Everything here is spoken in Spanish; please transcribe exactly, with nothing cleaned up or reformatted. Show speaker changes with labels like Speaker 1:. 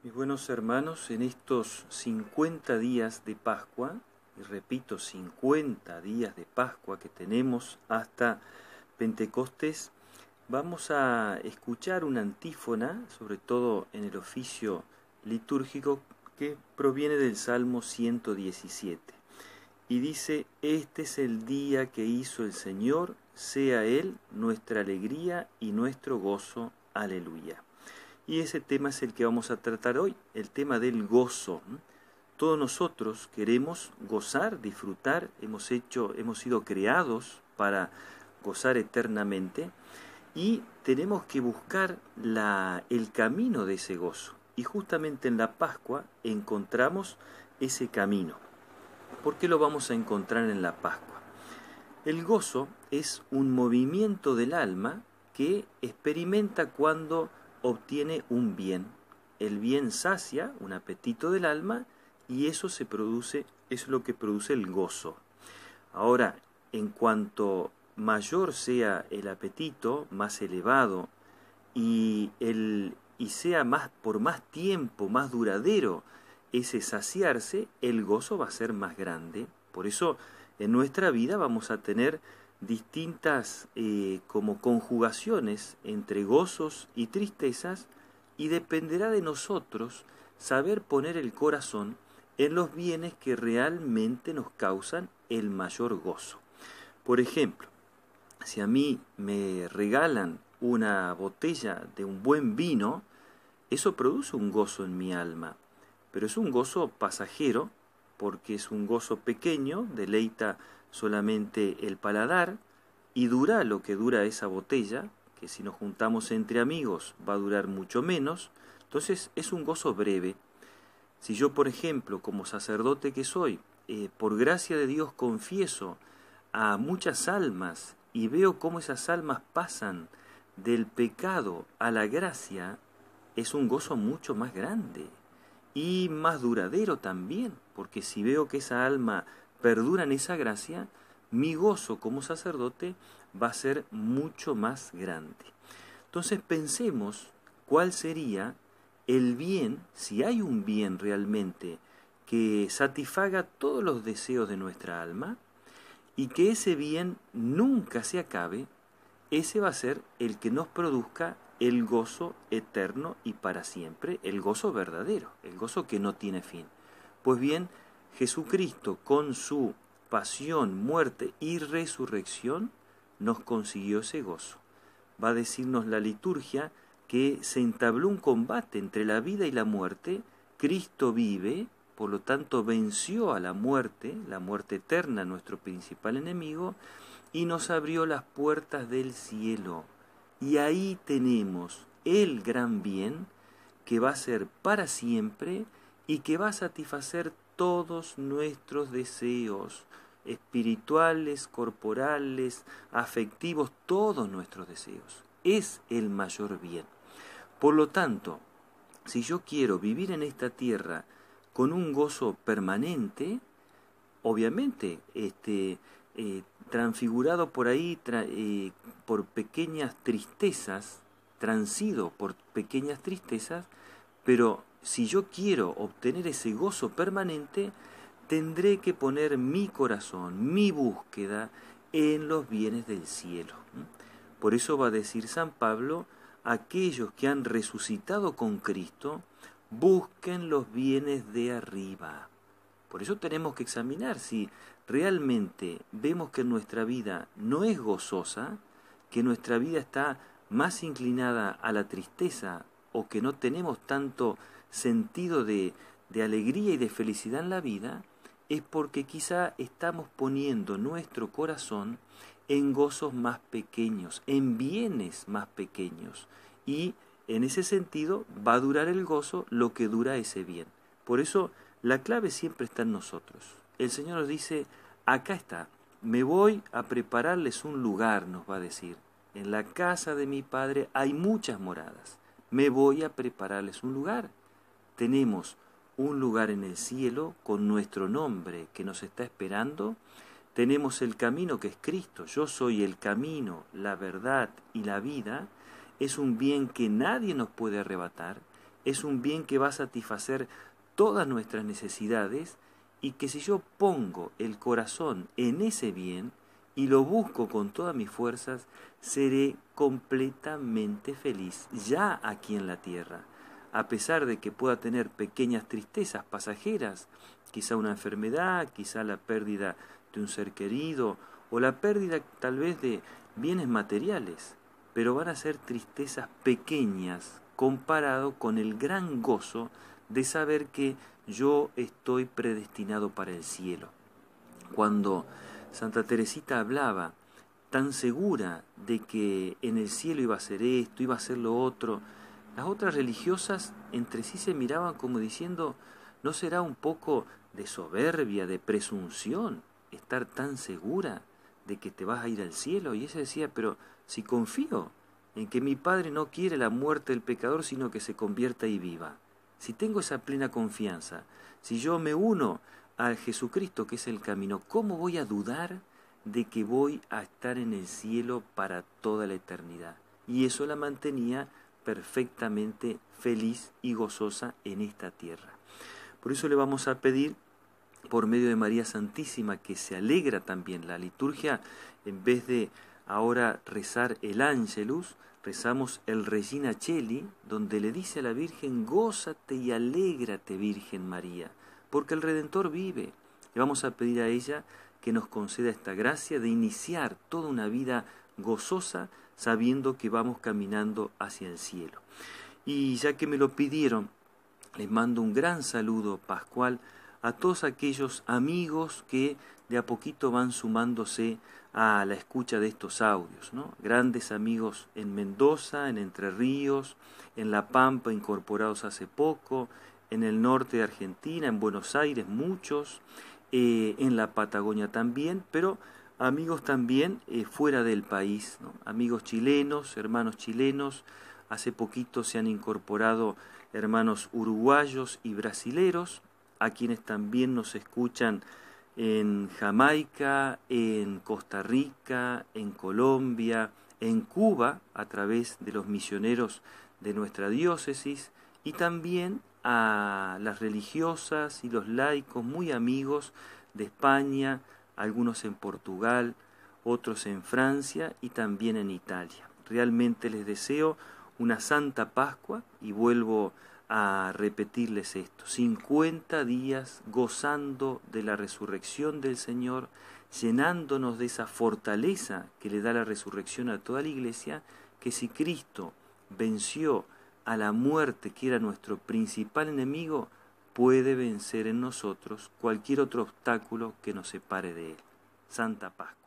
Speaker 1: Mis buenos hermanos, en estos cincuenta días de Pascua, y repito, cincuenta días de Pascua que tenemos hasta Pentecostés, vamos a escuchar una antífona, sobre todo en el oficio litúrgico, que proviene del Salmo ciento diecisiete. Y dice: Este es el día que hizo el Señor, sea Él nuestra alegría y nuestro gozo. Aleluya. Y ese tema es el que vamos a tratar hoy, el tema del gozo. Todos nosotros queremos gozar, disfrutar, hemos hecho, hemos sido creados para gozar eternamente y tenemos que buscar la, el camino de ese gozo. Y justamente en la Pascua encontramos ese camino. ¿Por qué lo vamos a encontrar en la Pascua? El gozo es un movimiento del alma que experimenta cuando obtiene un bien. El bien sacia un apetito del alma y eso se produce, es lo que produce el gozo. Ahora, en cuanto mayor sea el apetito, más elevado, y, el, y sea más por más tiempo, más duradero ese saciarse, el gozo va a ser más grande. Por eso en nuestra vida vamos a tener distintas eh, como conjugaciones entre gozos y tristezas, y dependerá de nosotros saber poner el corazón en los bienes que realmente nos causan el mayor gozo. Por ejemplo, si a mí me regalan una botella de un buen vino, eso produce un gozo en mi alma, pero es un gozo pasajero, porque es un gozo pequeño, deleita solamente el paladar, y dura lo que dura esa botella, que si nos juntamos entre amigos va a durar mucho menos. Entonces es un gozo breve. Si yo, por ejemplo, como sacerdote que soy, eh, por gracia de Dios confieso a muchas almas y veo cómo esas almas pasan del pecado a la gracia, es un gozo mucho más grande y más duradero también, porque si veo que esa alma perdura en esa gracia, mi gozo como sacerdote va a ser mucho más grande. Entonces pensemos cuál sería el bien, si hay un bien realmente que satisfaga todos los deseos de nuestra alma y que ese bien nunca se acabe. Ese va a ser el que nos produzca el gozo eterno y para siempre, el gozo verdadero, el gozo que no tiene fin. Pues bien, Jesucristo con su pasión, muerte y resurrección nos consiguió ese gozo. Va a decirnos la liturgia que se entabló un combate entre la vida y la muerte. Cristo vive, por lo tanto venció a la muerte, la muerte eterna, nuestro principal enemigo, y nos abrió las puertas del cielo. Y ahí tenemos el gran bien que va a ser para siempre y que va a satisfacer todos nuestros deseos espirituales, corporales, afectivos, todos nuestros deseos. Es el mayor bien. Por lo tanto, si yo quiero vivir en esta tierra con un gozo permanente, obviamente, este, eh, transfigurado por ahí tra, eh, por pequeñas tristezas, transido por pequeñas tristezas, pero si yo quiero obtener ese gozo permanente, tendré que poner mi corazón, mi búsqueda en los bienes del cielo. Por eso va a decir San Pablo: aquellos que han resucitado con Cristo, busquen los bienes de arriba. Por eso tenemos que examinar si realmente vemos que nuestra vida no es gozosa, que nuestra vida está más inclinada a la tristeza o que no tenemos tanto sentido de, de alegría y de felicidad en la vida, es porque quizá estamos poniendo nuestro corazón en gozos más pequeños, en bienes más pequeños. Y en ese sentido va a durar el gozo lo que dura ese bien. Por eso la clave siempre está en nosotros. El Señor nos dice: acá está, me voy a prepararles un lugar, nos va a decir. En la casa de mi Padre hay muchas moradas. Me voy a prepararles un lugar. Tenemos un lugar en el cielo con nuestro nombre que nos está esperando. Tenemos el camino que es Cristo. Yo soy el camino, la verdad y la vida. Es un bien que nadie nos puede arrebatar. es un bien que va a satisfacer todas nuestras necesidades y que si yo pongo el corazón en ese bien y lo busco con todas mis fuerzas, seré completamente feliz ya aquí en la tierra. A pesar de que pueda tener pequeñas tristezas pasajeras, quizá una enfermedad, quizá la pérdida de un ser querido o la pérdida tal vez de bienes materiales, pero van a ser tristezas pequeñas comparado con el gran gozo de saber que yo estoy predestinado para el cielo. Cuando Santa Teresita hablaba tan segura de que en el cielo iba a ser esto, iba a ser lo otro, las otras religiosas entre sí se miraban como diciendo, ¿no será un poco de soberbia, de presunción, estar tan segura de que te vas a ir al cielo? Y ella decía, pero si confío en que mi Padre no quiere la muerte del pecador, sino que se convierta y viva. Si tengo esa plena confianza, si yo me uno a Jesucristo, que es el camino, ¿cómo voy a dudar de que voy a estar en el cielo para toda la eternidad? Y eso la mantenía perfectamente feliz y gozosa en esta tierra. Por eso le vamos a pedir, por medio de María Santísima, que se alegra también la liturgia, en vez de ahora rezar el Ángelus, rezamos el Regina Coeli, donde le dice a la Virgen, gózate y alégrate, Virgen María, porque el Redentor vive. Le vamos a pedir a ella que nos conceda esta gracia de iniciar toda una vida gozosa, sabiendo que vamos caminando hacia el cielo. Y ya que me lo pidieron, les mando un gran saludo pascual a todos aquellos amigos que de a poquito van sumándose a la escucha de estos audios, ¿no? Grandes amigos en Mendoza, en Entre Ríos, en La Pampa, incorporados hace poco, en el norte de Argentina, en Buenos Aires muchos, eh, en la Patagonia también, pero amigos también eh, fuera del país, ¿no? Amigos chilenos, hermanos chilenos, hace poquito se han incorporado hermanos uruguayos y brasileros, a quienes también nos escuchan en Jamaica, en Costa Rica, en Colombia, en Cuba, a través de los misioneros de nuestra diócesis, y también a las religiosas y los laicos muy amigos de España, algunos en Portugal, otros en Francia y también en Italia. Realmente les deseo una Santa Pascua y vuelvo a repetirles esto, cincuenta días gozando de la resurrección del Señor, llenándonos de esa fortaleza que le da la resurrección a toda la Iglesia, que si Cristo venció a la muerte, que era nuestro principal enemigo, puede vencer en nosotros cualquier otro obstáculo que nos separe de Él. Santa Pascua.